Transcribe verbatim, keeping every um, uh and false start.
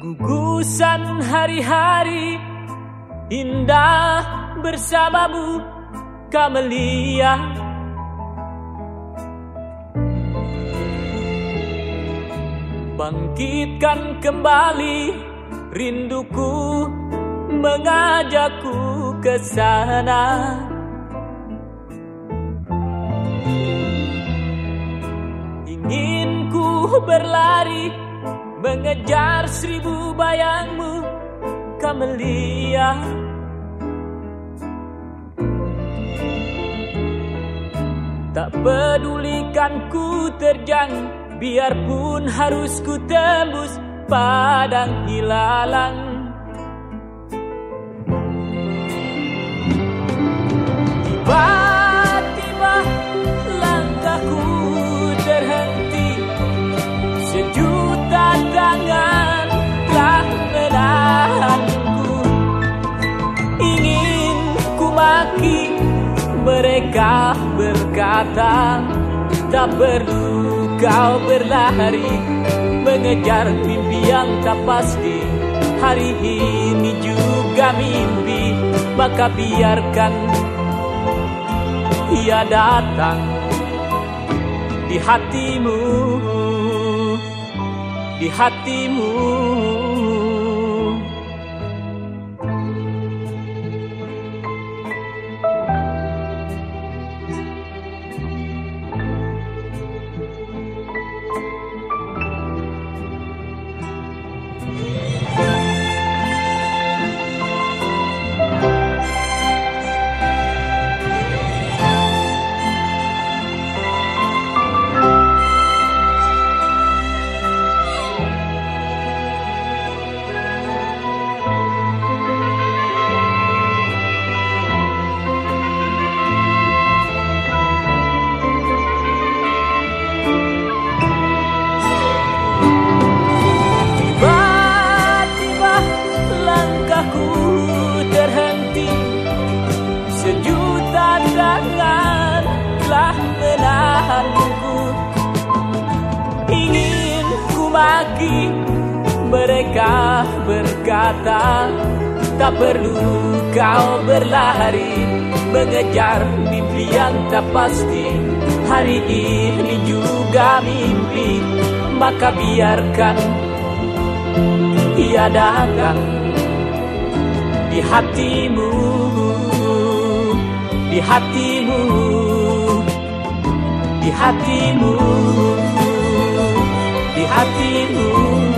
Gugusan hari-hari indah bersamamu, Camelia. Bangkitkan kembali rinduku, mengajakku ke sana. Ingin ku berlari mengejar seribu bayangmu, Camelia. Tak pedulikan ku terjang, biarpun harus ku tembus padang hilalang. Tiba-tiba langkahku terhenti, sejuta tangan telah menahanku. Ingin ku maki, mereka berkata, tak perlu kau berlari mengejar mimpi yang tak pasti. Hari ini juga mimpi, maka biarkan ia datang di hatimu, di hatimu. Sejuta tangan telah menahanku. Ingin ku maki, mereka berkata, tak perlu kau berlari mengejar mimpi yang tak pasti. Hari ini juga mimpi, maka biarkan ia datang di hatimu, di hatimu, di hatimu, di hatimu.